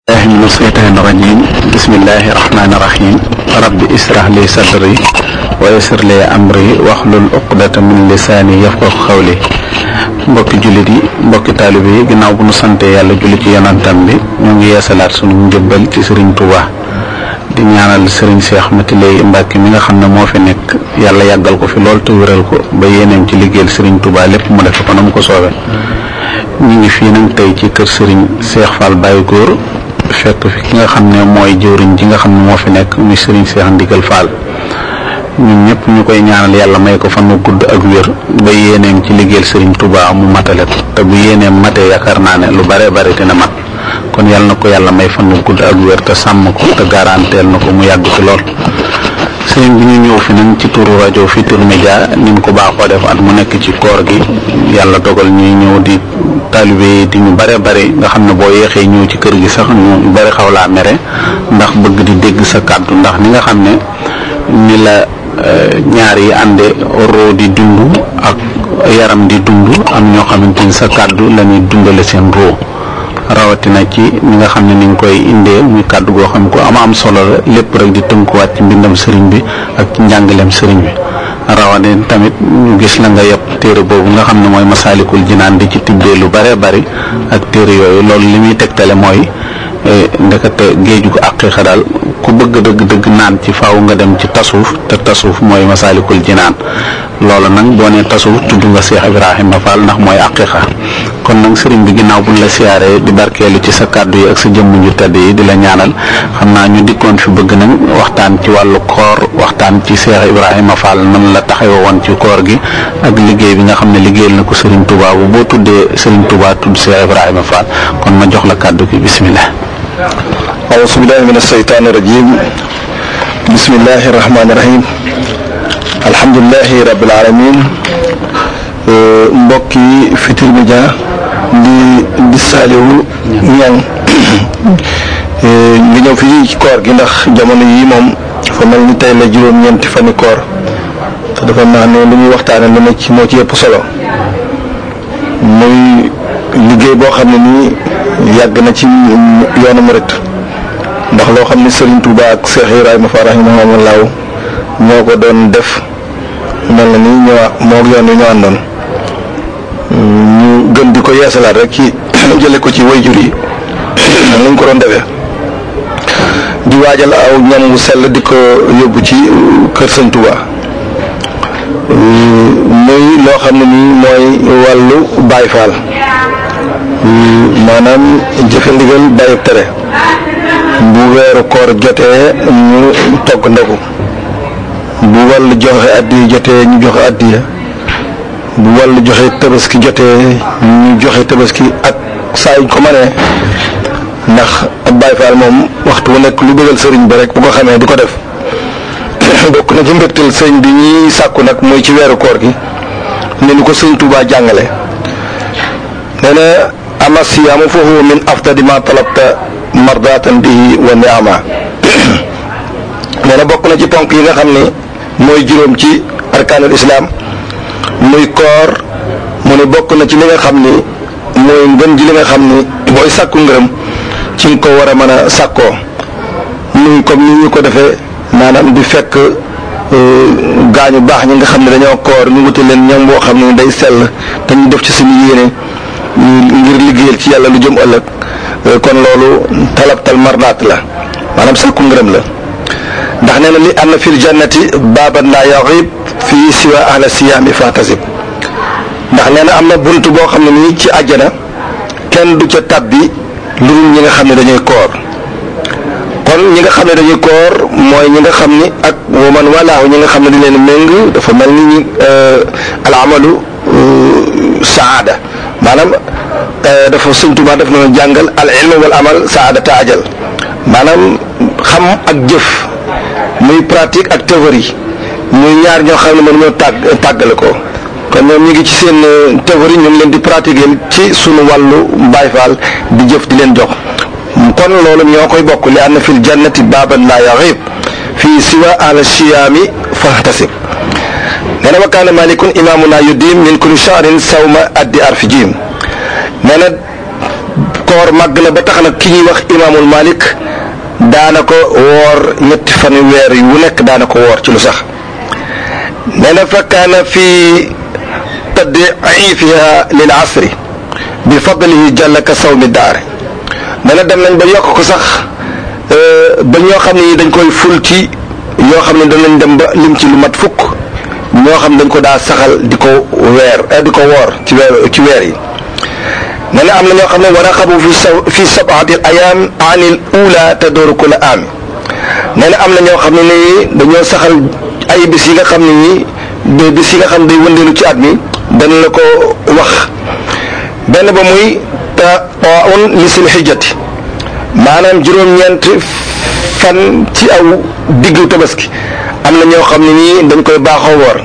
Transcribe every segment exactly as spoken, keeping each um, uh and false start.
من الشيطان الرجيم بسم الله الرحمن الرحيم رب اشرح لي صدري ويسر لي امري واحلل عقدة من لساني يفقهوا قولي mbokki jullit yi mbokki taalibe yi ginnaaw bu nu sante yàlla julli ci yonantam bi ñu ngi yeesalaat sunu njëbbal ci Serigne Touba di ñaanal Serigne Cheikh Matiley Mbacke mi nga xam ne moo fi nekk yàlla yàggal ko fi lool te wéral ko ba yéeneem ci liggéeyal Serigne Touba lépp mu def ko na mu ko soobee ñu ngi fii nag tey ci kër Serigne Cheikh Fall Baye Góor fekk fi ki nga xam ne mooy jëwriñ ji nga xam ne moo fi nekk muy Serigne Cheikh Ndigal Fall ñun ñëpp ñu koy ñaanal yàlla may ko fan wu gudd ak wér ba yéeneem ci liggéeyal Serigne Touba mu matale ko te bu yéeneem matee yaakaar naa ne lu bare bare dina mat kon yàlla na ko yàlla may fan wu gudd ak wér te sàmm ko te garanteel na ko mu yàgg fi lool. sëriñ bi ñu ñëw fi nag ci turu rajo Futurs Médias ni mu ko baaxoo def at mu nekk ci koor gi yàlla dogal ñuy ñëw di taalibe di ñu bare bare nga xam ne boo yeexee ñëw ci kër gi sax ñu bare xaw laa mere ndax bëgg di dégg sa kàddu ndax ni nga xam ne ni la ñaar yi ànde roo di dund ak yaram di dund am ñoo xamante ni sa kàddu la ñuy dundale seen roo rawatina ci ñi nga xam ne ni nga koy indee muy kàddu goo xam ko ama am solo la lépp rek di tënkuwaat ci mbindam sëriñ bi ak ci njàngaleem sëriñ bi rawatina tamit ñu gis la nga yëpp téere boobu nga xam ne mooy Masaalikul Jinaan di ci tibbee lu bare bari ak téere yooyu loolu li muy tegtale mooy ndekete géeju ko aqiiqa daal ku bëgg dëgg dëgg naan ci faaw nga dem ci tasuuf te tasuuf mooy Masaalikul Jinaan loolu nag boo nee tasuuf tudd nga Cheikh Ibrahima Fall ndax mooy aqiiqa kon nag sëriñ bi ginnaaw buñ la siyaaree di barkeelu ci sa kàddu yi ak sa jëmm ju tedd yi di la ñaanal xam naa ñu dikkoon fi bëgg nañ waxtaan ci wàllu koor waxtaan ci Cheikh Ibrahima Fall nan la taxawoo woon ci koor gi ak liggéey bi nga xam ne liggéeyal na ko Serigne Touba bu boo tuddee Serigne Touba tudd Cheikh Ibrahima Fall kon ma jox la kàddu gi bismillah. auzu billahi mina shaytaani rajim bismillahi rahmaani rahim alhamdulillahi rabbil alamin mbokki Futurs Médias di di saaliwu ñang ngi ñëw fii ci koor gi ndax jamono yi moom fa mel ni tey la juróom-ñeenti fani koor te dafa naa ne lu ñuy waxtaane lu ne ci moo ci ëpp solo muy liggéey boo xam ne nii yàgg na ci yoonu murit ndax loo xam ne Serigne Touba ak Cheikh Ibrahima Fall rahimahullah ñoo ko doon def mel na ni ñoo moo yoon wi ñoo àndoon ñu gën di ko yeesalaat rek ci jële ko ci wayjur yi nañ ko doon defee di waajal aw ñam wu sell di ko yóbbu ci kër Sëñ Touba muy loo xam ne nii mooy wàllu Baay Faal maanaam jëfe ndigal bàyyi tere bu weeru koor jotee ñu togg ndogu bu wàllu joxe addiya jotee ñu joxe addiya bu wàllu joxe tabaski jotee ñu joxe tabaski ak saa yu ko mënee ndax Baay Faal moom waxtu bu nekk lu bëggal sëriñ ba rek bu ko xamee di ko def bokk na ci mbégteel sëriñ bi ñuy sàkku nag mooy ci weeru koor gi ne ni ko Sëriñ Tuubaa jàngale nee na ama siyaamu fa huwa min afdali ma talabta mardatan bihi wa ni'ama nee na bokk na ci ponk yi nga xam ne mooy juróom ci arkaanul islam muy koor mu ne bokk na ci li nga xam ni mooy ngën ji li nga xam ni booy sàkku ngërëm ci nga ko war a mën a sàkkoo muy comme ni ñu ko defee maanaam di fekk gaañu baax ñi nga xam ne dañoo koor ñu wuti leen ñam boo xam ne day sell te ñu def ci suñu yéene ngir liggéeyal ci yàlla lu jëm ëllëg kon loolu talabtal mardaat la maanaam sàkku ngërëm la ndax nee na li anna fil jannati baaban laa yaxib fii siwa ahla siyaami fahtasib ndax nee na am na bunt boo xam ne nii ci àjjana kenn du ca tabbi lu dul ñi nga xam ne dañuy koor kon ñi nga xam ne dañuy koor mooy ñi nga xam ni ak waman walaahu ñi nga xam ne di leen méng dafa mel ni ñi al amalu saada maanaam dafa Sëñ Tuubaa daf na jàngal al ilmu wal amal saada ta ajal maanaam xam ak jëf muy pratique ak théorie muy ñaar ñoo xam ne mën ñoo tàgg tàggale ko kon ñoom ñu ngi ci seen théorie ñu ngi leen di pratiquer ci sunu wàllu Baay Faal di jëf di leen jox kon loolu ñoo koy bokk li anna fil jannati baaban laa yaxib fii siwa ahla siyaami fahtasib nee na wa kaana malikun imaamuna yudim min kulli shahrin sawma addi arfi jim nee na koor màgg na ba tax na ki ñuy wax imaamul Malik daana ko woor ñetti fani weer yu wu nekk daana ko woor ci lu sax nee na fa kaana fi tad'ifiha lil asri bi fadlihi jalla ka sawmi daar nee na dem nañ ba yokk ko sax ba ñoo xam ne dañ koy ful ci ñoo xam ne danañ dem ba lim ci lu mat fukk ñoo xam ne dañ ko daa saxal di ko weer di ko woor ci weer ci weer yi nee na am na ñoo xam ne war a xabu fi sa fi sab'ati ayaam anil ula tadooru kula aami nee na am na ñoo xam ne nii dañoo saxal ay bis yi nga xam ne nii bis yi nga xam ne day wëndeelu ci at mi dañ la ko wax benn ba muy taun li sil xijjati maanaam juróom-ñeent fan ci aw diggu tabaski am na ñoo xam ne nii dañ koy baaxoo woor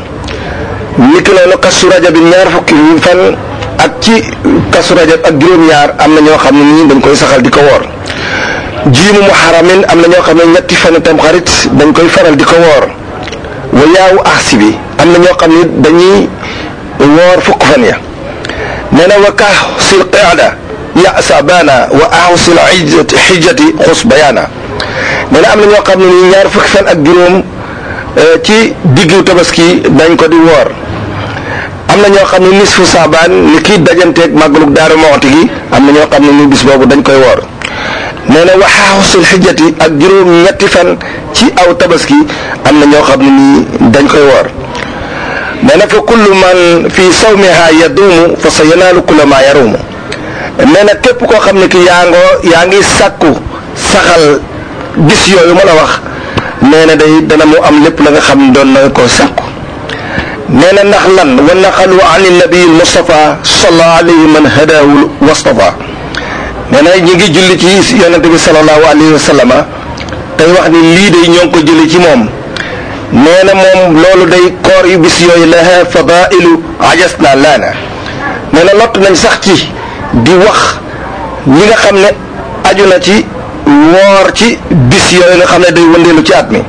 niki noonu kasu rajab bi ñaar fukki fan ak ci kasu rajab ak juróom-ñaar am na ñoo xam ne nii dañ koy saxal di ko woor jiimu muharamin am na ñoo xam ne ñetti fan tam xarit dañ koy faral di ko woor wa yaawu axsi bi am na ñoo xam ne dañuy woor fukk fan ya nee na wa kaxsil qaada ya sabana wa axusil xijjati xus bayaana nee na am na ñoo xam ne nii ñaar fukki fan ak juróom ci diggu tabaski dañ ko di woor am na ñoo xam ne nisfu saabaan ni kii dajanteeg màggalug Daaru Muxti gi am na ñoo xam ne ni bis boobu dañ koy woor nee na waxaaxusul xijjati ak juróom ñetti fan ci aw tabaski am na ñoo xam ne nii dañ koy woor nee na fa kullu man fi sawmiha yaduumu fa sa yanaalu kulla ma yaruumu nee na képp koo xam ne ki yaa ngoo yaa ngi sàkku saxal gis yooyu ma la wax nee na day dana mu am lépp la nga xam ne doon na ko sàkku nee na ndax lan wa naqalu an nabi Mustafa sallallahu alayhi man hadahu wastafa nee na ñi ngi julli ci yonente bi sallallahu alayhi wa sallama tey wax ni lii day ñoo ngi ko jëli ci moom nee na moom loolu day koor yu bis yooyu laha fadailu ajas na laana nee na lott nañ sax ci di wax ñi nga xam ne aju na ci woor ci bis yooyu nga xam ne day wëndeelu ci at mi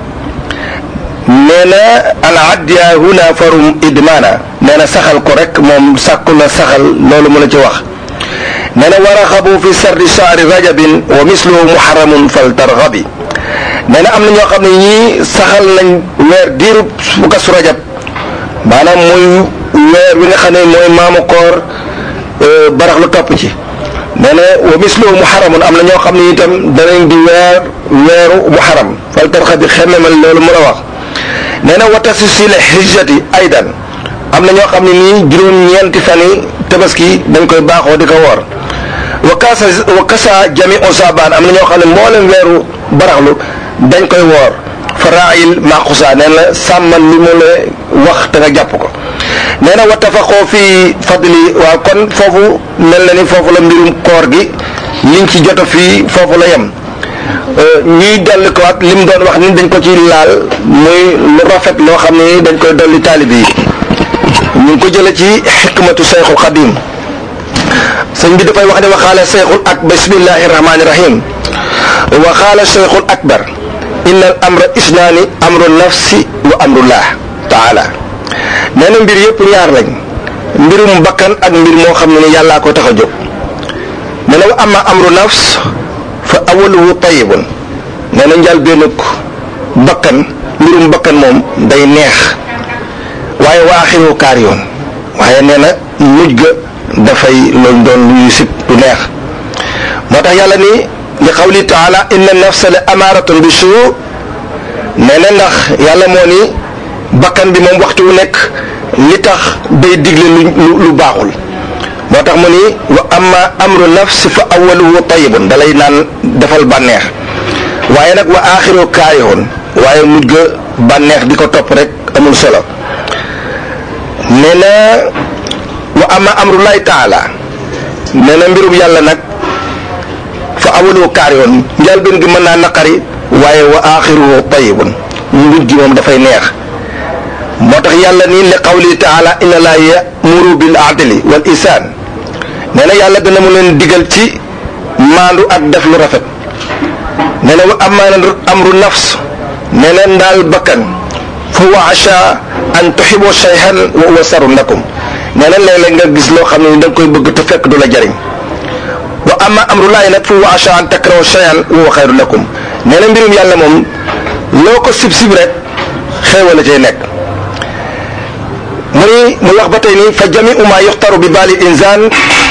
nee na al addiya huna farum idmaana nee na saxal ko rek moom sàkku na saxal loolu mu la ci wax nee na war a xabu fi sardi shahri rajabin wa misluhu muharramun fal targhabi nee na am na ñoo xam ne ñii saxal nañ weer diirub bu kasu rajab maanaam muy weer wi nga xam ne mooy maamu koor barax lu topp ci nee na wa misluhu muharramun am na ñoo xam ne itam danañ di weer weeru muharram fal targhabi xemmemal loolu mu la wax nee na watasi si la hijjati aydan am na ñoo xam ne nii juróom-ñeenti fan yi tabaski dañ koy baaxoo di ko woor wa kasa wa kasa jami o saabaan am na ñoo xam ne mboolem weeru baraxlu dañ koy woor faraayil maqusa nee na sàmmal li mu la wax te nga jàpp ko nee na wa tafaqoo fi fadli waaw kon foofu mel na ni foofu la mbirum koor gi liñ ci joto fii foofu la yem ñuy dolli ko ak lim doon wax ni dañ ko ci laal muy lu rafet loo xam ne dañ koy dolli taalibe yi ñu ngi ko jële ci xikmatu Seyxul Xadim sëñ bi dafay wax ne waxaala Seyxul ak bismillahi rahmaani rahim waxaala Seyxul akbar inna al amra isnaani amru nafsi wa amrullah taala nee na mbir yëpp ñaar lañ mbirum bakkan ak mbir moo xam ne ni yàllaa ko tax a jóg nee na wa amma amru nafs fa awaluhu tayibun nee na njal bennuk bakkan mbirum bakkan moom day neex waaye wa axiru kaar yoon waaye nee na mujj ga dafay loolu doon luy sib du neex moo tax yàlla ni li qawli taala inna nafsa la amaaratun bi suu nee na ndax yàlla moo ni bakkan bi moom waxtu wu nekk li tax day digle lu lu baaxul moo tax mu ni wa amma amru nafsi fa awaluhu tayibun dalay naan defal bànneex waaye nag wa aaxiru kaarihoon waaye mujj ga bànneex di ko topp rek amul solo nee na wa amma amrullahi taala nee na mbirum yàlla nag fa awaluhu kaarihoon njëlbéen gi mën naa naqari waaye wa aaxiruhu tayibun mujj gi moom dafay neex moo tax yàlla ni li qawli taala inna laa ya'muru bil adli wal ihsaan nee na yàlla dana mu leen digal ci maandu ak def lu rafet nee na wa amma amru nafs nee na ndaal bakkan fa huwa asha an tuhibbu shay'an wa huwa sarrun lakum nee na léeg-léeg nga gis loo xam ne da nga koy bëgg te fekk du la jariñ wa amma amrullahi nag fa huwa asa an takrahu shay'an wa huwa xayrun lakum nee na mbirum yàlla moom loo ko sib sib rek xéewal la cay nekk. mu ni mu wax ba tey nii fa jamiu ma yuxtaru bi baali insaan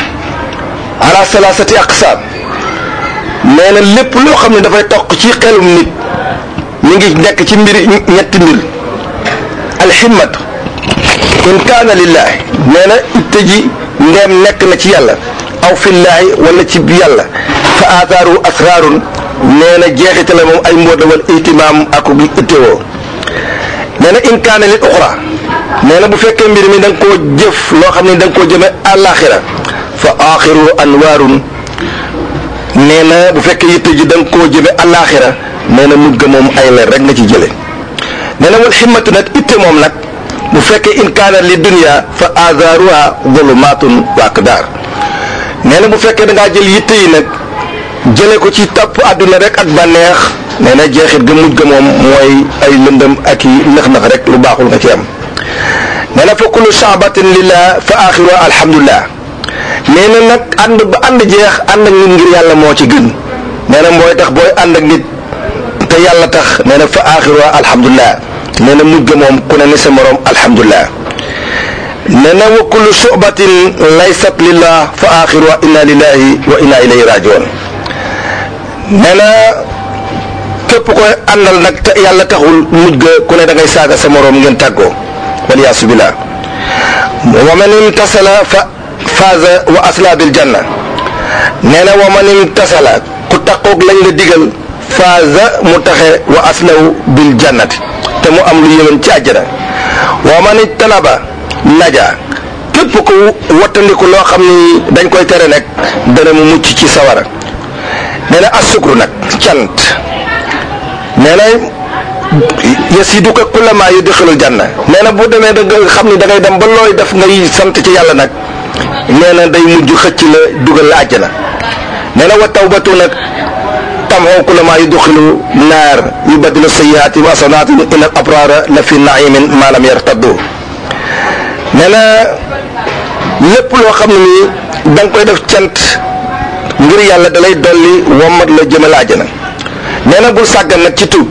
ala salasati aqsaam nee na lépp loo xam ne dafay toq ci xelum nit mi ngi nekk ci mbir ñetti mbir alhimmatu in kaana lillahi nee na itte ji ndeem nekk na ci yàlla aw fillaahi wala ci yàlla fa athaaru asraarun nee na jeexite la moom ay mbóot la wal ihtimaam ak ittewoo nee na in kaana lil uxra nee na bu fekkee mbir mi da nga koo jëf loo xam ne da nga koo jëme àllaaxira fa aaxiru anwaarun nee na bu fekkee yitte ji da nga koo jëme àllaaxira nee na mugg moom ay leer rek nga ci jële nee na wal himmatu nag itte moom nag bu fekkee in kaana li dunya fa athaaruha zulumaatun wa aqdaar nee na bu fekkee da ngaa jël yitte yi nag jële ko ci topp àdduna rek ak bànneex nee na jeexit ga mujj ga moom mooy ay lëndëm ak i nax-nax rek lu baaxul nga ci am nee na fa kullu sha'batin lillah fa axiruha alhamdulillah nee na nag ànd ba ànd jeex ànd ak nit ngir yàlla moo ci gën nee na mooy tax booy ànd ak nit te yàlla tax nee na fa axiruha alhamdulillah nee na mujj ga moom ku ne ni sa morom alhamdulillah nee na wa kullu shu'batin laysat lillah fa axiruha inna lillahi wa inna ilayhi rajiun nee na képp koy àndal nag te yàlla taxul mujj ga ku ne da ngay saaga sa morom ngeen tàggoo waliyaasu billah wa man imtasala fa faaza wa asla bil janna nee na wa man imtasala ku taqoog lañ la digal faaza mu taxe wa aslaw bil jannati te mu am lu yëwén ci àjjana wa man ijtanaba naja képp ku wattandiku loo xam ni dañ koy tere nag dana mu mucc ci sawara nee na asukru nag cant nee na yasiduka kullama yudxilul janna nee na bu demee da nga xam ni da ngay dem ba looy def ngay sant ci yàlla nag nee na day mujj xëcc la dugal la àjjana nee na wa tawbatu nag tamxu kullama yudxilu naar yubadilu sayyiaati wa asanaati inna al abrara la fi naimin ma lam yartaddu nee na lépp loo xam ne nii da nga koy def cant ngir yàlla dalay dolli wommat la jëmal àjjana nee na bul sàggan nag ci tuub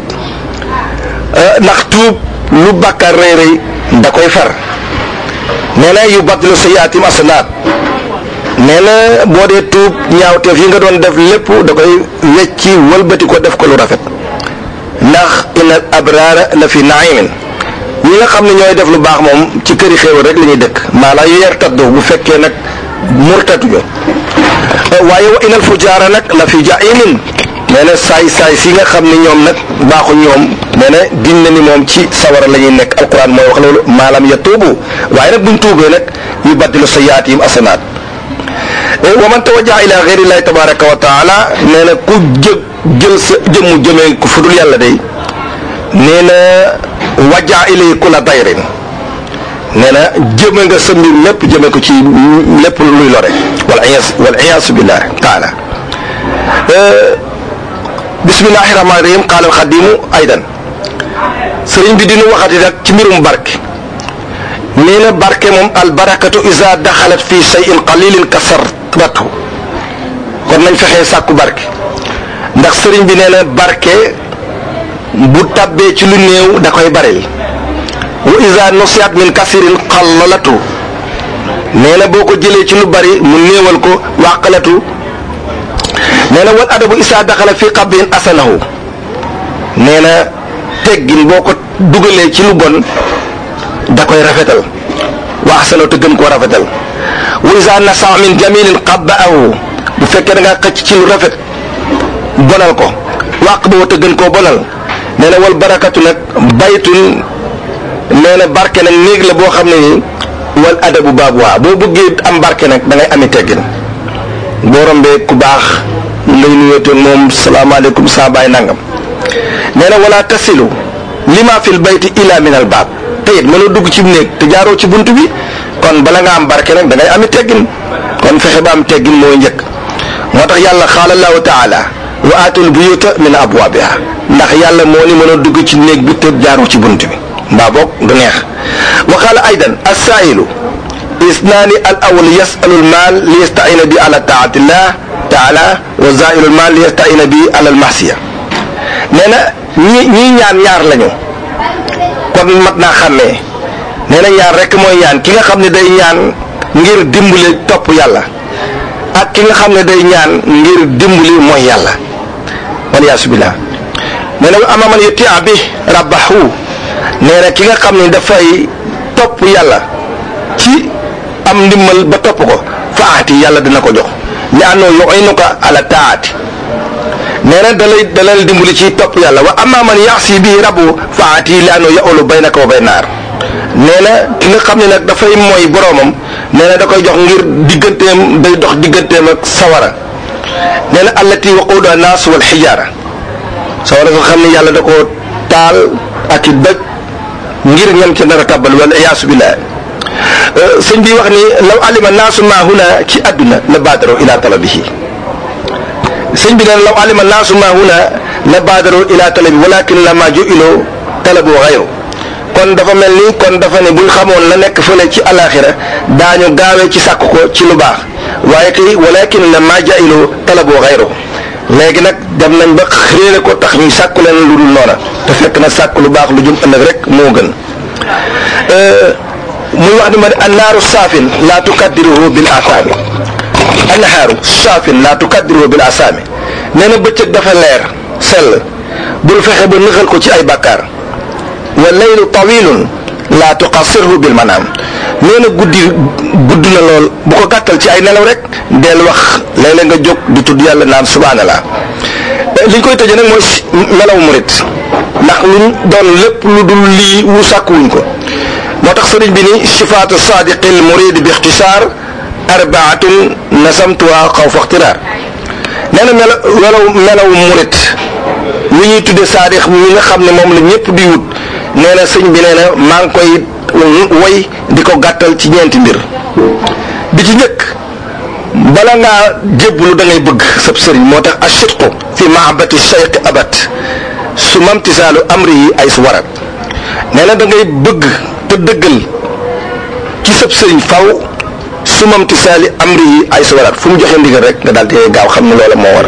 ndax tuub lu bàkkaar rëy rëy da koy far nee na yu badilu sayyiaatim asanaat nee na boo dee tuub ñaawteef yi nga doon def lépp da koy wecci wëlbati ko def ko lu rafet ndax innal abraara la fi naimin ñi nga xam ne ñooy def lu baax moom ci këri xéewal rek la ñuy dëkk maanaam yu yer taddu bu fekkee nag murtatuñu waaye wa innal fujaara nag la fi jaimin nee na saay saay si nga xam ne ñoom nag baaxu ñoom nee na giñ na ni moom ci sawara la ñuy nekk alquran mooy wax loolu maalam ya tuubu waaye nag buñ tuubee nag yu baddilu sayyiaatihim asanaat wa man tawajjaha ila ghayri llahi tabaraka wa taala nee na ku jë jël sa jëmmu jëmee ku fudul yàlla day nee na wajja ilay kulla dayrin nee na jëme nga sa mbir lépp jëme ko ci lépp luy lore wal iyas wal iyaasu billah taala bismillahi rahmaani rahim qaala al xadimu aydan sëriñ bi dinu waxati rek ci mbirum barke nee na barke moom al barakatu isa daxalat fi shay'in qalilin kasaratu kon nañ fexee sàkku barke ndax sëriñ bi nee na barke bu tabbee ci lu néew da koy baril wa isa nusiat min kasirin xallalatu nee na boo ko jëlee ci lu bari mu néewal ko wàqalatu nee na wal adabu isa daxala fi qabrin asanahu nee na teggin boo ko dugalee ci lu bon da koy rafetal wa asanahu te gën koo rafetal wa isa nasa min jamilin qabbaahu bu fekkee da ngaa xëcc ci lu rafet bonal ko wàq boo te gën koo bonal nee na wal barakatu nag baytun nee na barke nag néeg la boo xam ne ni wal adabu baabuwaa boo bëggee am barke nag da ngay ami teggin boo rombee ku baax ngay nuyootee moom salaamaaleykum saa baay nangam nee na wala tasilu lima fil bayti ila min al baab te it mënoo dugg ci néeg te jaaroo ci bunt bi kon bala nga am barke nag da ngay ami teggin kon fexe ba am teggin mooy njëkk moo tax yàlla qaala allahu taala wa aatul buyuta min abwaabiha ndax yàlla moo ni mën a dugg ci néeg bi te jaaroo ci bunt bi mbaa boog du neex wa qaala aydan assaa'ilu isnaani al awwal yasalu al maal li yastaina bi ala taatillah taala wa zailul mal yastaina bi alal mahsiya nee na ñi ñii ñaan ñaar lañu kon mat naa xàmmee nee na ñaar rek mooy ñaan ki nga xam ne day ñaan ngir dimbali topp yàlla ak ki nga xam ne day ñaan ngir dimbali mooy yàlla waliyaasu billah nee na ama man yutia bi rabbahu nee na ki nga xam ne dafay topp yàlla ci am ndimbal ba topp ko faati yàlla dina ko jox li annoo yu'inuka ala taati nee na dalay dalal dimbali ci topp yàlla wa amma man yaasi bi rabbu faati li annoo ya'ulu baynaka wa bayna naar nee na ki nga xam ne nag dafay mooy boroomam nee na da koy jox ngir digganteem day dox digganteem ak sawara nee na allati waquuduha naas wal xijaara sawara nga xam ne yàlla da ko taal ak i doj ngir ñam ci nar a tàbbal wala iyaasu billah sëñ bi wax ni law alima naasu ma huna ci àdduna la baadaro ila talabihi sëñ bi neen law alima naasu ma huna la baadaro ila talabi walakin la ma ju'ilo talabu xayru kon dafa mel ni kon dafa ne buñ xamoon la nekk fële ci alaxira daañu gaawee ci sàkk ko ci lu baax waaye kay walakin la ma jailo talabu xayru léegi nag dem nañ ba xéere ko tax ñu sàkku leen lu dul noona te fekk na sàkk lu baax lu jum ëllëg rek moo gën muy wax ni ma ne annaaru saafin laa tukaddiruhu bil asaami annaaru saafin laa tukaddiruhu bil asaami nee na bëccëg dafa leer sell bul fexe ba nëxal ko ci ay bàkkaar wa laylu tawilun laa tuqassirhu bil manaam nee na guddi gudd na lool bu ko gàttal ci ay nelaw rek del wax léeg-léeg nga jóg di tudd yàlla naan subhanallah li ñu koy tëjee nag mooy melaw murit ndax luñ doon lépp lu dul lii wu sàkkuwuñ ko moo tax sëriñ bi ni sifaatu sadiqil murid bi ixtisaar arbaatun nasamtuha xawfa ixtiraar nee na melaw melaw melaw murit li ñuy tudde saadix mi nga xam ne moom la ñëpp di wut nee na sëñ bi nee na maa ngi koy woy di ko gàttal ci ñeenti mbir bi ci njëkk bala ngaa jébbalu da ngay bëgg sab sëriñ moo tax ashitqu fi mahabbati cheikh abat su mamtisaalu amri yi ay su warat nee na da ngay bëgg te dëggal ci sab sëriñ faw su mamtisaali amri yi ay su warat fu mu joxe ndigal rek nga daal di gaaw xam ne loola moo war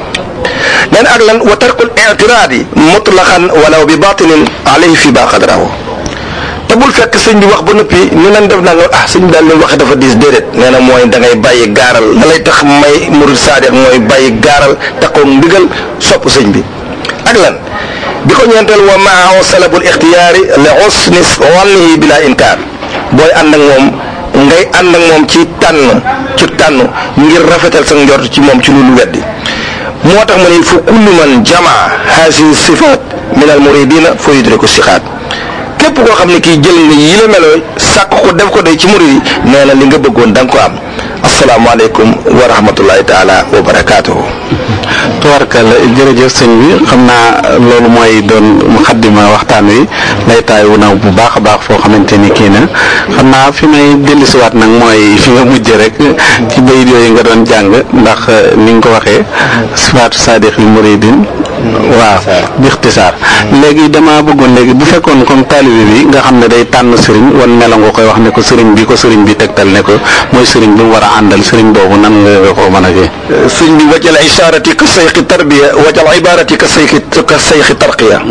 nee na ak lan wa tarkul i'tiraadi mutlaqan walaw bi batinin alayhi fi ba qadrahu te bul fekk sëñ bi wax ba noppi ñu leen def naa nga ah sëñ bi daal li waxe dafa diis déedéet nee na mooy da ngay bàyyi gaaral la lay tax may murid saadiq mooy bàyyi gaaral taxaw ndigal sopp sëñ bi ak lan bi ko ñeenteel wa maa salabul ixtiyaari li husni wannihi bila inkaar booy ànd ak moom ngay ànd ak moom ci tànn ci tànn ngir rafetal sa njort ci moom ci lu lu weddi moo tax ma ne fu kullu man jamaa haasihi sifaat min al muridina fa yudriku sixaat képp koo xam ne kii jël nga yi la meloo sàkk ko def ko day ci murid yi nee na li nga bëggoon da nga ko am asalaamaaleykum wa rahmatullahi taala wa barakaatuhu. tubarkalla jërëjëf sëñ bi xam naa loolu mooy doon muxaddima waxtaan wi lay taay wu naw bu baax a baax foo xamante ni kii na xam naa fi may dellusiwaat nag mooy fi nga mujjee rek ci bayit yooyu nga doon jàng ndax ni nga ko waxee sifaatu saadiqil muridin waaw bi ixtisaar léegi dama bëggoon léegi bu fekkoon comme taalibe bi nga xam ne day tànn sëriñ wan melo nga koy wax ne ko sëriñ bi ko sëriñ bi tegtal ne ko mooy sëriñ bi mu war a àndal sëriñ boobu nan nga ko mën a kii sëriñ bi wajal ishaarati ka sayxi tarbiya wajal ibaarati ka sayxi ka sayxi tarqiya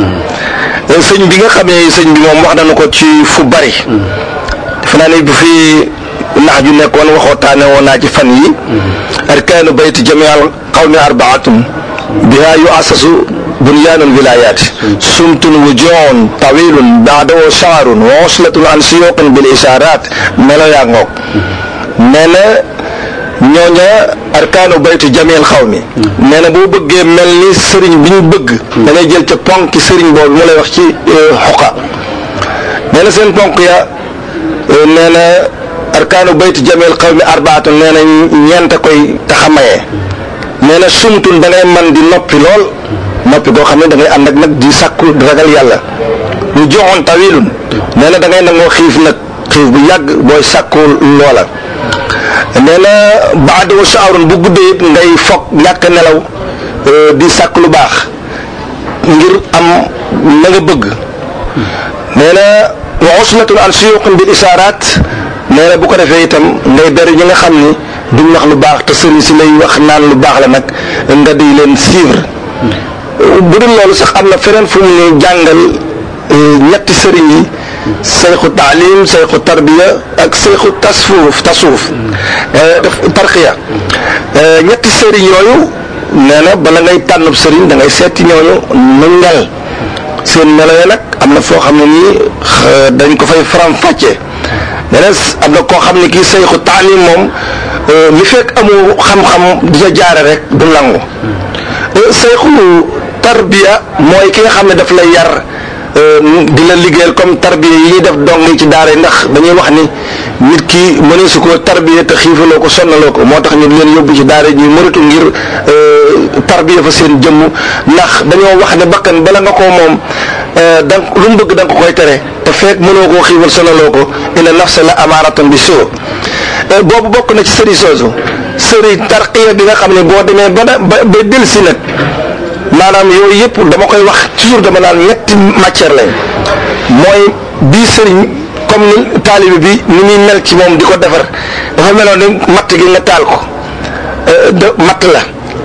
sëñ bi nga xamee sëñ bi moom wax nañu ko ci fu bari defe naa ne bu fi nax ju nekkoon waxootaane woon naa ci fan yi arkaanu bayti jamial qawmi arbaatun biha yuassasu bunyaanul wilayaat sumtun wujuun tawilun baadawo shaarun wa uslatun an siyuqin bil ishaaraat melo yaa ngoog nee na ñooña arkaanu baytu jamil xaw mi nee na boo bëggee mel ni sëriñ bi ñu bëgg da ngay jël ca ponki sëriñ boobu mu lay wax ci xoqa nee na seen ponk ya nee na arkaanu baytu jamil xaw mi arbaatun nee na ñeent koy taxamayee nee na sumtun da ngay man di noppi lool noppi goo xam ne da ngay ànd ak nag di sàkku ragal yàlla ñu joxoon tawilun nee na da ngay nangoo xiif nag xiif bu yàgg booy sàkku loola nee na baadoo saarun bu guddee it ngay foog ñàkk nelaw di sàkk lu baax ngir am la nga bëgg nee na wa uslatun an suyuqin bil isaaraat nee na bu ko defee itam ngay bari ñi nga xam ni duñ wax lu baax te sëriñ si lay wax naan lu baax la nag nga di leen suivre. bu dul loolu sax am na feneen fu mu ñu jàngal ñetti sëriñ yi sayxu taalim sayxu tarbiya ak sayxu tasfuuf tasuuf tarqiya ñetti sëriñ yooyu nee na bala ngay tànnub sëriñ da ngay seeti ñooñu nu ngel seen melo ya nag am na foo xam ne nii dañ ko fay faram fàcce nee na am na koo xam ne kii sayxu taalim moom li fekk amu xam-xam di ca jaare rek du nangu sayxu tarbiya mooy ki nga xam ne daf lay yar di la liggéeyal comme tarbiya yi ñuy def dong ci daara yi ndax dañuy wax ni nit ki mënee su ko tarbiya te xiifaloo ko sonnaloo ko moo tax ñu leen yóbbu ci daara ñuy mënatu ngir tarbiya fa seen jëmm ndax dañoo wax ne bakkan bala nga koo moom da lu mu bëgg da nga ko koy tere te fekk mënoo koo xiifal sonnaloo ko inna nafsa la amaaratan bi soo boobu bokk na ci sëriñ soosu sëriñ tarqiya bi nga xam ne boo demee ba ba ba delsi nag maanaam yooyu yëpp dama koy wax toujours dama naan ñetti matière lañ mooy bii sëriñ comme ni taalibe bi ni muy mel ci moom di ko defar dafa meloon ni matt gi nga taal ko de matt la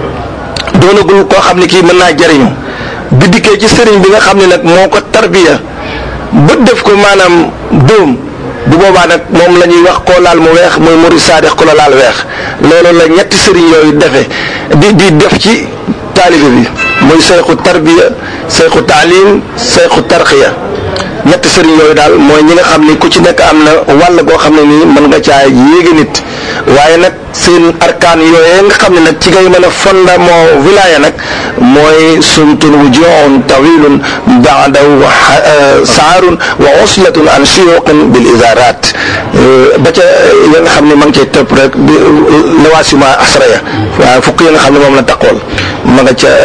doonagul koo xam ne kii mën naa jariñu bi dikkee ci sëriñ bi nga xam ne nag moo ko tarbiya ba def ko maanaam dóom bu boobaa nag moom la ñuy wax koo laal mu weex mooy murid saadix ku la laal weex loolu la ñetti sëriñ yooyu defe di di def ci taalibe bi muy sayxu tarbiya sayxu taalim sayxu tarqiya ñetti sëriñ yooyu daal mooy ñi nga xam ni ku ci nekk am na wàll goo xam ne nii mën nga caa yéege nit waaye nag seen arkaan yooyee nga xam ne nag ci ngay mën a fondement wilaya nag mooy sumtun wujuhun tawilun baadaw saarun wa uslatun an suyuqin bil isarat ba ca ya nga xam ne ma ngi cay tëpp rek lawasima asraya waaye fukk ya nga xam ne moom la taqool ma nga ca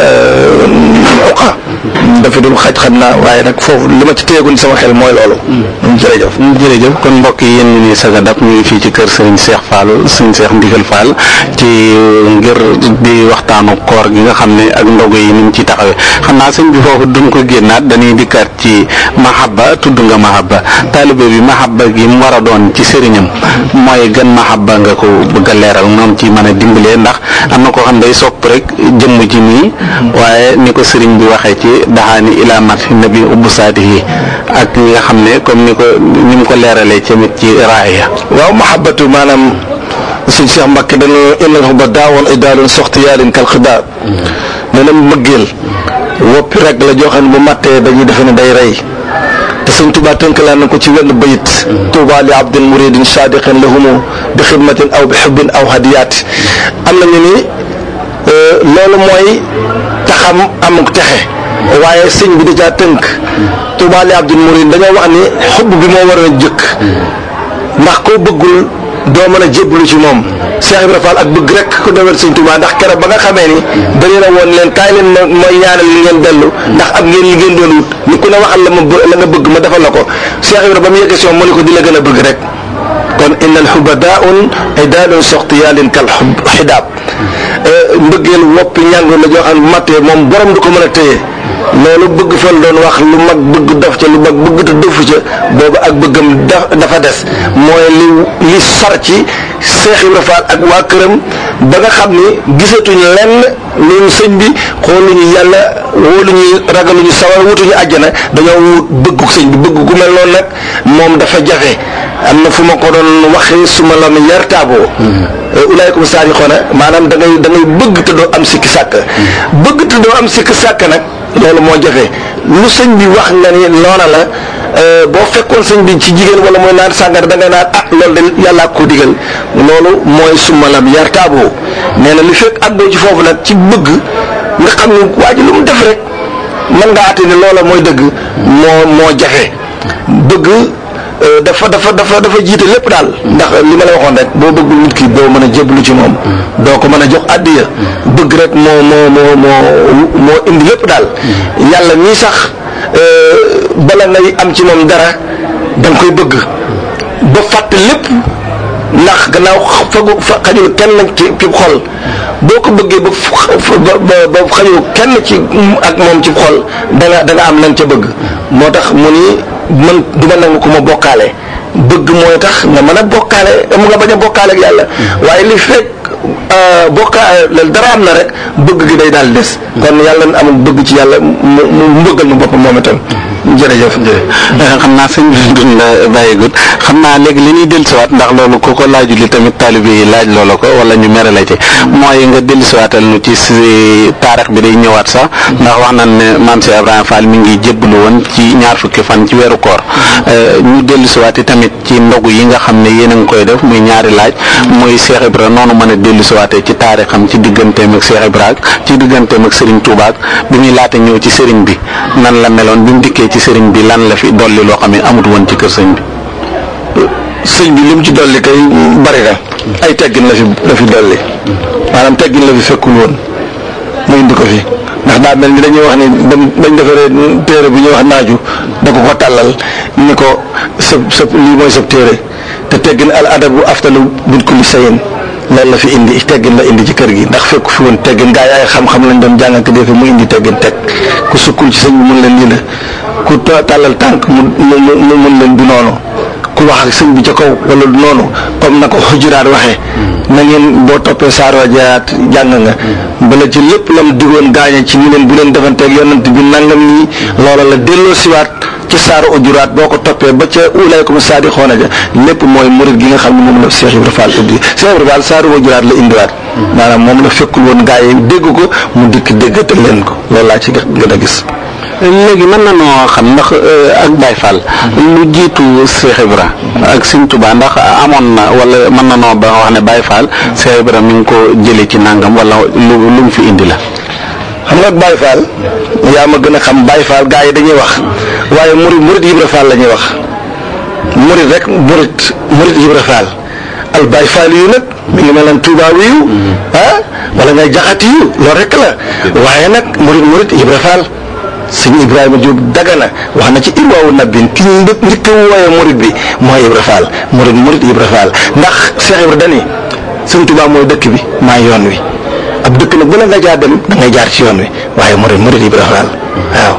uqa dafa dul xaj xam naa waaye nag foofu li ma ci téyegun sama xel mooy loolu. jërëjëf jërëjëf kon mbokk yi yéen ñu ni saga dab ñu ngi fii ci kër Serigne Cheikh Fall Serigne Cheikh Ndigal Fall ci ngir di waxtaanu koor gi nga xam ne ak ndogu yi ni mu ci taxawee xam naa sëñ bi foofu duñ ko génnaat dañuy dikkaat ci mahabba tudd nga mahabba taalibe bi mahabba gi mu war a doon ci sëriñam mooy gën mahabba nga ko bëgg a leeral moom ci mën a dimbalee ndax am na koo xam day sopp rek jëmm ji nii waaye ni ko sëriñ bi waxee ci daxaani ilaa mat fi nabi ubbu saadihi ak ñi nga xam ne comme ni ko ni mu ko leeralee tamit ci raaya. waaw mahabbatu maanaam suñ Cheikh Mbacke dañoo innal hubba daawoon ay daalun soxtiyaalin kal xidaar nee na mbëggeel woppi rek la joo xam ne bu mattee dañuy defe ne day rey te sëñ Tuubaa tënkalaan na ko ci wenn bayit tuuba li abdin muridin sadiqin lahumu bi xidmatin aw bi xubbin aw hadiyaat am nañu ni loolu mooy taxam amuk texe waaye sëñ bi dajaa tënk tuuba li abdin muridin dañoo wax ni xubb bi moo war a jëkk ndax koo bëggul doo mën a jébbalu ci moom Cheikh Ibrahima Fall ak bëgg rek ko dewel sëñ Tuubaa ndax keroog ba nga xamee ni dañu ne woon leen kaay leen mooy ñaanal li ngeen dellu ndax am ngeen li ngeen doon wut ni ku ne waxal la ma la nga bëgg ma defal la ko Cheikh Ibrahima ba mu yeggee si moom mu ne ko di la gën a bëgg rek kon innal hubba daa'un ay daalun soxtiyaalin kal xidaab mbëggeel woppi ñàngoor la joo xam ne bu mattee moom borom du ko mën a téye loolu bëgg fa doon wax lu mag bëgg dof ca lu mag bëgg te dofu ca boobu ak bëggam dafa des mooy li li sar ci Cheikh Ibrahima Fall ak waa këram ba nga xam ni gisatuñ lenn loolu sëñ bi xooluñu yàlla wóoluñu ragaluñu sawar wutuñu àjjana dañoo wut bëggu sëñ bi bëgg gu mel noonu nag moom dafa jafe am na fu ma ko doon waxee su ma la yar taaboo ulaykum saarixoona maanaam da ngay da ngay bëgg te doo am sikki sàkk bëgg te doo am sikki sàkk nag loolu moo jafe lu sëñ bi wax nga ni noona la boo fekkoon sëñ bi ci jigéen wala mooy naan sàngara da ngay naan ah loolu de yàllaa ko digal loolu mooy summalam yar taaboo nee na li fekk àggoo ci foofu nag ci bëgg nga xam ne waa ji lu mu def rek mën nga àtte ne loola mooy dëgg moo moo jafe bëgg dafa dafa dafa dafa jiite lépp daal ndax li ma la waxoon rek boo bëggul nit ki doo mën a jébbalu ci moom doo ko mën a jox àddiya bëgg rek moo moo moo moo moo indi lépp daal yàlla ñii sax bala ngay am ci moom dara da nga koy bëgg ba fàtte lépp ndax gannaaw fagu fa xajul kenn ci ci xol boo ko bëggee ba ba ba xajul kenn ci ak moom ci xol da nga da nga am lan ca bëgg moo tax mu ni man du ma nangu ko ma bokkaale bëgg mooy tax nga mën a bokkaale mu nga bañ a bokkaale ak yàlla waaye li fekk bokkaale dara am na rek bëgg gi day daal des kon yàlla na amul bëgg ci yàlla mu mu mbëggal mu boppam moom itam jërëjëf xam naa sëñ bi duñ la bàyyigut xam naa léegi li ñuy dellusiwaat ndax loolu ku ko laaju li tamit taalibe yi laaj loola ko wala ñu mere la ci mooy nga dellusiwaatal nu ci si taarix bi day ñëwaat sax ndax wax nañ ne maam Cheikh Ibrahima Fall mi ngi jébbalu woon ci ñaar fukki fan ci weeru koor ñu dellusiwaat tamit ci ndogu yi nga xam ne yéen a ngi koy def muy ñaari laaj muy Cheikh Ibrahima noonu mën a dellusiwaatee ci taarixam ci digganteem ak Cheikh Ibrahima ci digganteem ak Serigne Touba bi muy laata ñëw ci Serigne bi nan la meloon bi mu dikkee ci sëriñ bi lan la fi dolli loo xam ne amut woon ci kër sëñ bi sëñ bi li mu ci dolli kay bari na ay teggin la fi la fi dolli maanaam teggin la fi fekkul woon mu indi ko fi ndax daa mel ni dañuy wax ni dañ defaree téere bi ñuy wax naaju da ko ko tàllal ni ko sa sa lii mooy sa téere te teggin al adabu aftalu min kulli sayin loolu la fi indi teggin la indi ci kër gi ndax fekku fi woon teggin gaa yi ay xam-xam lañ doon jàngante defe mu indi teggin teg ku sukkul ci sëñ bi mun leen lii la ku tàllal tànk mu mu mun leen du noonu ku wax ak sëñ bi ca kaw wala du noonu comme na ko xujuraat waxee na ngeen boo toppee saaro jaat jàng nga bala ci lépp lam digoon gaañe ci ni leen bu leen defanteeg yonent bi nangam nii loola la delloo siwaat ci saaru ujuraat boo ko toppee ba ca ulaykum saadiqoona ja lépp mooy murid gi nga xam ne moom la Cheikh Ibrahima Fall indi Cheikh Ibrahima Fall saaru ujuraat la indiwaat maanaam moom la fekkul woon gaa yi dégg ko mu dikk déggatal leen ko loolu laa ci gën a gis. léegi mën na noo xam ndax ak Baye Fall lu jiitu Cheikh Ibra ak Sëñ Tuubaa ndax amoon na wala mën na noo ba wax ne Baye Fall Cheikh Ibra mi ngi ko jëlee ci nangam wala lu lu mu fi indi la. xam nga Baye Fall yaa ma gën a xam Baye Fall gaa yi dañuy wax waaye murid murid Ibra Fall la ñuy wax murid rek murid murid Ibra Fall al Baye Fall yu nag mi ngi mel ne Touba yu ah wala ngay jaxati yu loolu rek la waaye nag murid murid Ibra Fall. sëñ Ibrahima Diop Dagana wax na ci irwaawu nabbin ki ñu njëkk njëkk a wooyee murid bi mooy Ibra Fall murid murid Ibra Fall ndax Cheikh Ibra dani sëñ Tuubaa mooy dëkk bi maa yoon wi ab dëkk nag bu la nga jaar dem da ngay jaar ci yoon wi waaye murid murid Ibra Fall waaw.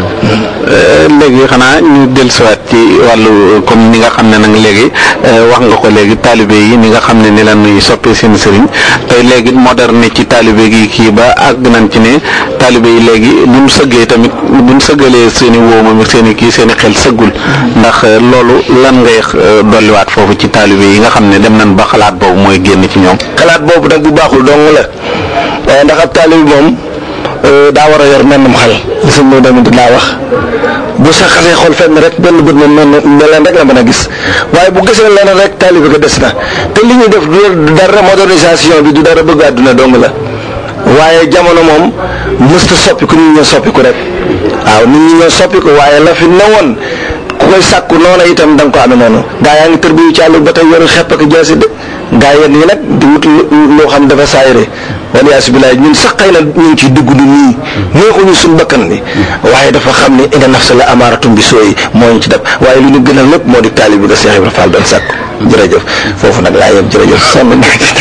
léegi xanaa ñu dellusiwaat ci wàllu comme ni nga xam ne nag léegi wax nga ko léegi taalibe yi ni nga xam ne ni la ñuy soppee seen sëriñ tey léegi moderne ci taalibe gi kii ba àgg nañ ci ne taalibe yi léegi buñ sëggee tamit buñ sëggalee seen i wóomam seen i kii seen i xel sëggul ndax loolu lan ngay dolliwaat foofu ci taalibe yi nga xam ne dem nañ ba xalaat boobu mooy génn ci ñoom. xalaat boobu nag bu baaxul dong la waaye ndax ab taalibe moom daa war a yor mennum xel li sëñ bi tamit daa wax bu sa xasee xool fenn rek benn bët moom mel leen rek la mën a gis waaye bu gisee leneen rek taalibe ko des na te li ñuy def du dara modernisation bi du dara bëgg àdduna dong la waaye jamono moom mësta soppiku nit ñoo soppiku rek waaw nit ñi ñoo soppiku waaye la fi newoon ku koy sàkku noona itam da nga ko amee noonu gaa yaa ngi tër bi ci àll ba tey yoru xepp ak jaasi de gaa yéen ñi nag di wut loo xam dafa saayre wala yasubilaay ñun sax xëy na ñu ngi ciy dugg ni nii neexuñu suñ bakkan bi waaye dafa xam ne inna nafsa la amaaratum bi sooyi moo ñu ci def waaye lu ñu gënal lépp moo di taalib bi nga Cheikh Ibrahima Fall doon sàkk jërëjëf foofu nag laa yem jërëjëf sonn naa ci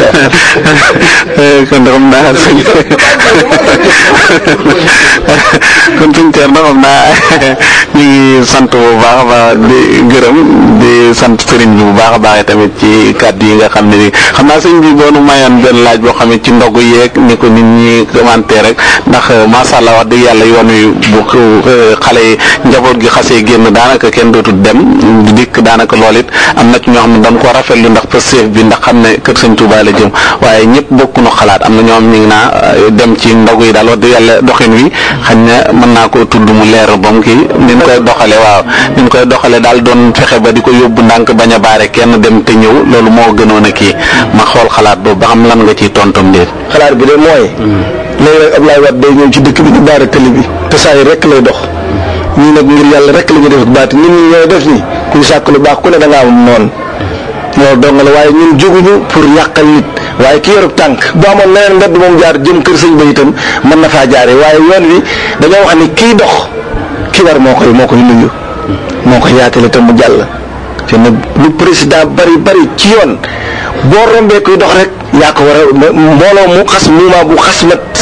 kon xam naa sëñ kon suñ teer na xam naa ñu ngi sant bu baax a baax di gërëm di sant sëriñ bi bu baax a baax tamit ci kàddu yi nga xam ne ni xam naa sëñ bi boonu mayoon benn laaj boo xam ne ci ndogu yeeg ni ko nit ñi commenté rek ndax macha allah wax dëgg yàlla yoon wi bu xale yi njaboot gi xasee génn daanaka kenn dootul dem di dikk daanaka lool it am na ci ñoo xam ne dañ ko rafetlu ndax pësteef bi ndax xam ne kër sëñ Touba la jëm waaye ñëpp bokkuñu xalaat am na ñoo xam ñu ngi naa dem ci ndogu yi daal wax dëgg yàlla doxin wi xañ na mën naa koo tudd mu leer ba mu kii ni ñu koy doxale waaw ni ñu koy doxale daal doon fexe ba di ko yóbbu ndànk bañ a baare kenn dem te ñëw loolu moo gënoon a kii ma xool xalaat boobu ba xam lan nga ciy tontom déet. xalaat bi de mooy léegi rek Abdoulaye Wade day ñëw ci dëkk bi di baare tëli bi te saa yi rek lay dox ñii nag ngir yàlla rek la ñu def baati nit ñi ñooy def ni kuy sàkk lu baax ku ne da ngaa am noonu loolu dong la waaye ñun jóguñu pour yàqal nit waaye ki yorub tànk bu amoon leneen mbedd moom jaar jëm kër sëñ ba itam mën na faa jaaree waaye yoon wi dañoo wax ni kii dox ki war moo koy moo koy nuyu moo koy yaatale te mu jàll te nag lu président bari bari ci yoon boo rombee kuy dox rek yaa ko war a mbooloo mu xas muuma bu xas mat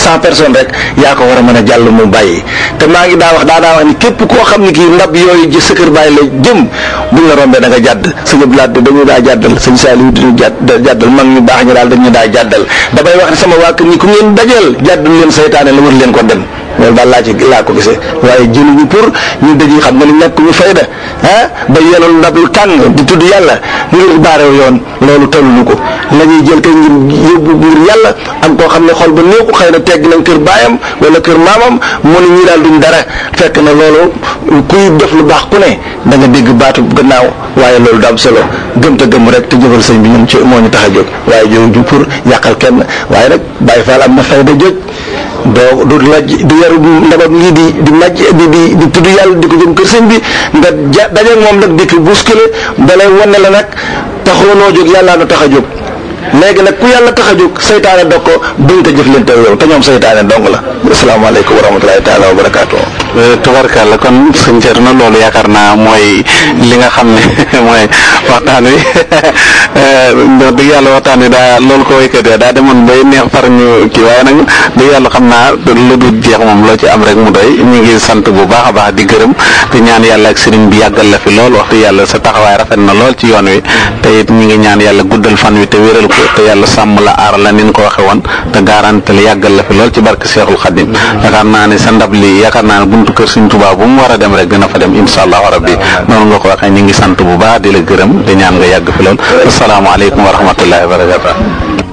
cent personnes rek yaa ko war a mën a jàll mu bàyyi. te maa ngi daa wax daa daa wax ni képp koo xam ni kii ndab yooyu ji sa kër bàyyi la jëm buñ la rombee da nga jàdd sëñ Blaat dañu daa jàddal sëñ Saliou dañu jàdd jàddal mag ñu baax ñu daal dañu daa jàddal damay wax ne sama waa kër ñi ku ngeen dajeel jàddul leen saytaane la war leen ko dem loolu daal laa ci laa ko gisee waaye jëluñu pour ñu daji xam nga ni ñàkk ñu fayda ah ba yenoon ndab lu tàng di tudd yàlla ngir baarew yoon loolu tolluñu ko la ñuy jël kay ngir yóbbu ngir yàlla am koo xam ne xol ba néew ko xëy na tegg nañ kër baayam wala kër maamam mu ne ñii daal duñ dara fekk na loolu kuy def lu baax ku ne da nga dégg baatu gannaaw waaye loolu da am solo gëm te gëm rek te jëfal sëñ bi ñun ci moo ñu tax a jóg waaye jóg pour yàqal kenn waaye nag Baye Fall am na fayda jóg doo du laj du yaru ndabam lii di di màjj di di di tudd yàlla di ko jëm kër sëñ bi nga ja dajeeg moom nag di ko bousculer dalay wane la nag taxoonoo jóg yàllaa na tax a jóg léegi nag ku yàlla tax a jóg saytaane dog ko duñ te jëf leen te yow te ñoom saytaane dong la asalaamaaleykum wa rahmatulahi taala wa barakaatu. tubarkalla kon sëñ Thierno loolu yaakaar naa mooy li nga xam ne mooy waxtaan wi wax dëgg yàlla waxtaan wi daa loolu ko waykat ya daa demoon bay neex far ñu kii waaye nag dëgg yàlla xam naa lu dul jeex moom loo ci am rek mu doy ñu ngi sant bu baax a baax di gërëm di ñaan yàlla ak sëriñ bi yàggal la fi lool wax dëgg yàlla sa taxawaay rafet na lool ci yoon wi te it ñu ngi ñaan yàlla guddal fan wi te wéral ko te yàlla sàmm la aar la ni ñu ko waxe woon te garanti la yàggal la fi lool ci barke Seexul Xadim yaakaar naa ne sa ndab li yaakaar naa ne buntu kër Sëriñ Tuubaa bu mu war a dem rek dina fa dem insha allahu rabbi noonu nga ko waxee ñu ngi sant bu baax di la gërëm di ñaan nga yàgg fi lool asalaamaaleykum wa rahmatullahi wa barakatuh